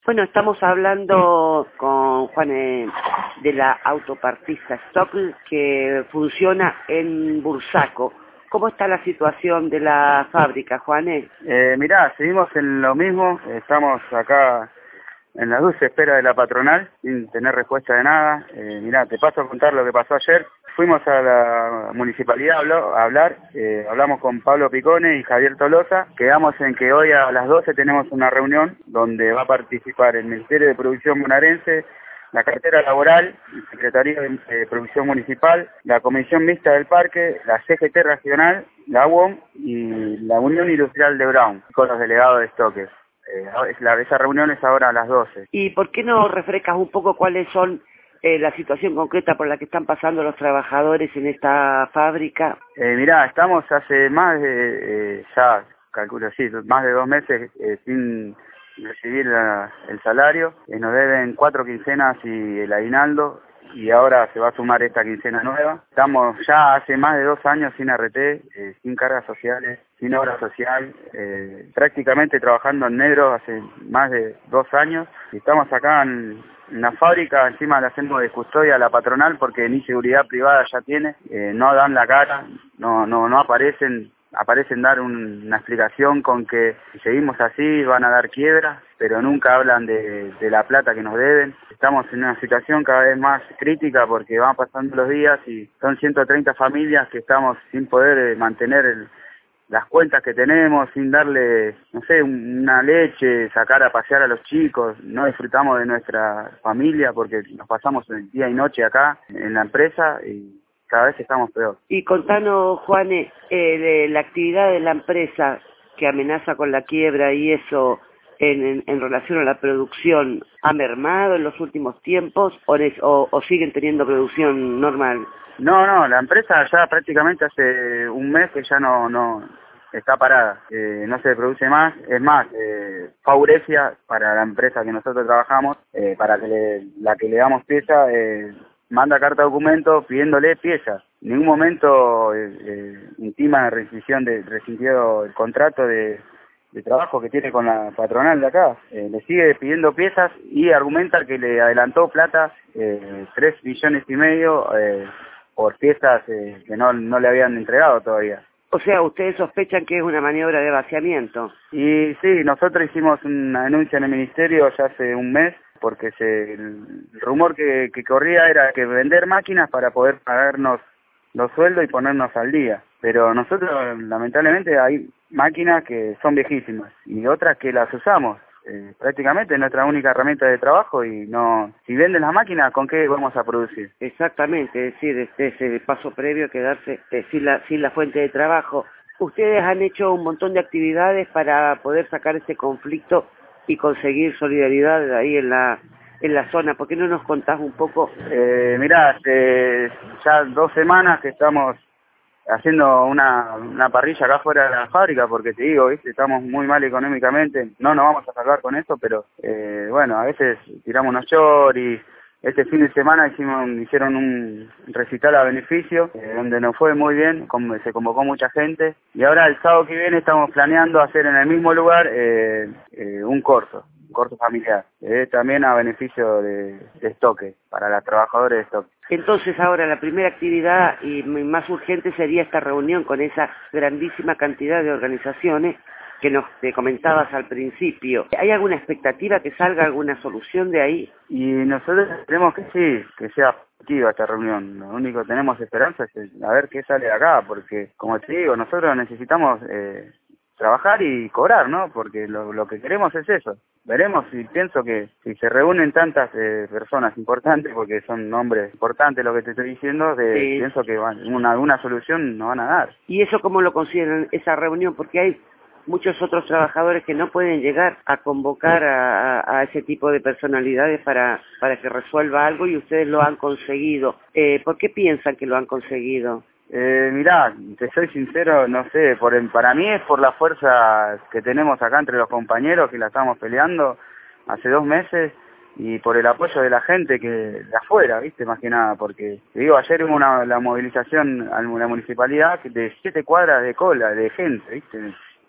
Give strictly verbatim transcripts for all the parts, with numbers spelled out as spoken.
Bueno, estamos hablando con Juan eh, de la autopartista Stockel que funciona en Bursaco. ¿Cómo está la situación de la fábrica, Juan? Eh, mirá, seguimos en lo mismo, estamos acá en la dulce espera de la patronal, sin tener respuesta de nada. Eh, mirá, te paso a contar lo que pasó ayer. Fuimos a la municipalidad a hablar, eh, hablamos con Pablo Picone y Javier Tolosa. Quedamos en que hoy a las doce tenemos una reunión donde va a participar el Ministerio de Producción bonaerense, la cartera laboral, el Secretaría de Producción Municipal, la Comisión Mixta del Parque, la C G T Regional, la U O M y la Unión Industrial de Brown, con los delegados de Stoques. Eh, la, esa reunión es ahora a las doce. ¿Y por qué no refrescas un poco cuáles son eh, la situación concreta por la que están pasando los trabajadores en esta fábrica? Eh, mirá, estamos hace más de, eh, ya calculo así, más de dos meses eh, sin recibir la, el salario. Eh, nos deben cuatro quincenas y el aguinaldo, y ahora se va a sumar esta quincena nueva. Estamos ya hace más de dos años sin R T, eh, sin cargas sociales, sin obra social, eh, prácticamente trabajando en negro hace más de dos años. Y estamos acá en, en la fábrica, encima le hacemos de custodia a la patronal porque ni seguridad privada ya tiene, eh, no dan la cara, no, no, no aparecen. Aparecen dar un, una explicación con que si seguimos así van a dar quiebra, pero nunca hablan de, de la plata que nos deben. Estamos en una situación cada vez más crítica porque van pasando los días y son ciento treinta familias que estamos sin poder eh, mantener el, las cuentas que tenemos, sin darle, no sé, una leche, sacar a pasear a los chicos. No disfrutamos de nuestra familia porque nos pasamos el día y noche acá en la empresa y cada vez estamos peor. Y contanos, Juane, eh, de la actividad de la empresa que amenaza con la quiebra y eso en, en, en relación a la producción, ¿ha mermado en los últimos tiempos o, es, o, o siguen teniendo producción normal? No, no, la empresa ya prácticamente hace un mes que ya no, no está parada, eh, no se produce más. Es más, eh, Faurecia, para la empresa que nosotros trabajamos, eh, para que le, la que le damos pieza, eh, manda carta de documento pidiéndole piezas. En ningún momento eh, eh, intima rescisión de rescindido el contrato de, de trabajo que tiene con la patronal de acá. Eh, le sigue pidiendo piezas y argumenta que le adelantó plata, eh, tres millones y medio eh, por piezas eh, que no, no le habían entregado todavía. O sea, ustedes sospechan que es una maniobra de vaciamiento. Y sí, nosotros hicimos una denuncia en el ministerio ya hace un mes, porque se, el rumor que, que corría era que vender máquinas para poder pagarnos los sueldos y ponernos al día. Pero nosotros, lamentablemente, hay máquinas que son viejísimas y otras que las usamos. Eh, prácticamente es nuestra única herramienta de trabajo y no, si venden las máquinas, ¿con qué vamos a producir? Exactamente, es decir, este es el paso previo a quedarse eh, sin, la, sin la fuente de trabajo. Ustedes han hecho un montón de actividades para poder sacar este conflicto y conseguir solidaridad ahí en la en la zona. ¿Por qué no nos contás un poco? Eh, mirá, hace ya dos semanas que estamos haciendo una, una parrilla acá fuera de la fábrica, porque te digo, ¿viste? Estamos muy mal económicamente, no nos vamos a salvar con esto, pero eh, bueno, a veces tiramos unos choris. Este fin de semana hicimos, hicieron un recital a beneficio, eh, donde nos fue muy bien, como se convocó mucha gente, y ahora el sábado que viene estamos planeando hacer en el mismo lugar eh, eh, un corso, un corso familiar, eh, también a beneficio de, de Stoque, para los trabajadores de Stoque. Entonces ahora la primera actividad y más urgente sería esta reunión con esa grandísima cantidad de organizaciones que nos te comentabas al principio. ¿Hay alguna expectativa que salga alguna solución de ahí? Y nosotros esperemos que sí, que sea positiva esta reunión. Lo único que tenemos esperanza es a ver qué sale de acá, porque como te digo, nosotros necesitamos eh, trabajar y cobrar, ¿no? Porque lo, lo que queremos es eso. Veremos, y pienso que si se reúnen tantas eh, personas importantes, porque son nombres importantes lo que te estoy diciendo, de, sí. Pienso que van, una, una solución nos van a dar. ¿Y eso cómo lo consideran, esa reunión? Porque hay muchos otros trabajadores que no pueden llegar a convocar a, a, a ese tipo de personalidades para, para que resuelva algo y ustedes lo han conseguido. Eh, ¿Por qué piensan que lo han conseguido? Eh, mirá, te soy sincero, no sé, por el, para mí es por la fuerza que tenemos acá entre los compañeros que la estamos peleando hace dos meses y por el apoyo de la gente que de afuera, viste, más que nada, porque te digo, ayer hubo una la movilización a la municipalidad de siete cuadras de cola de gente, viste,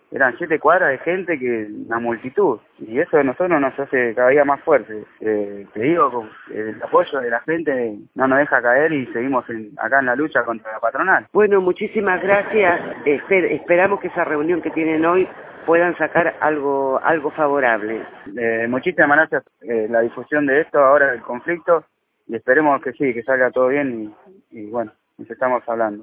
eran siete cuadras de gente, que una multitud, y eso a nosotros nos hace cada día más fuerte. Eh, te digo, con el apoyo de la gente no nos deja caer y seguimos en, acá en la lucha contra la patronal. Bueno, muchísimas gracias. Esper- esperamos que esa reunión que tienen hoy puedan sacar algo algo favorable. Eh, muchísimas gracias eh, la difusión de esto ahora del conflicto, y esperemos que sí, que salga todo bien y, y bueno, nos estamos hablando.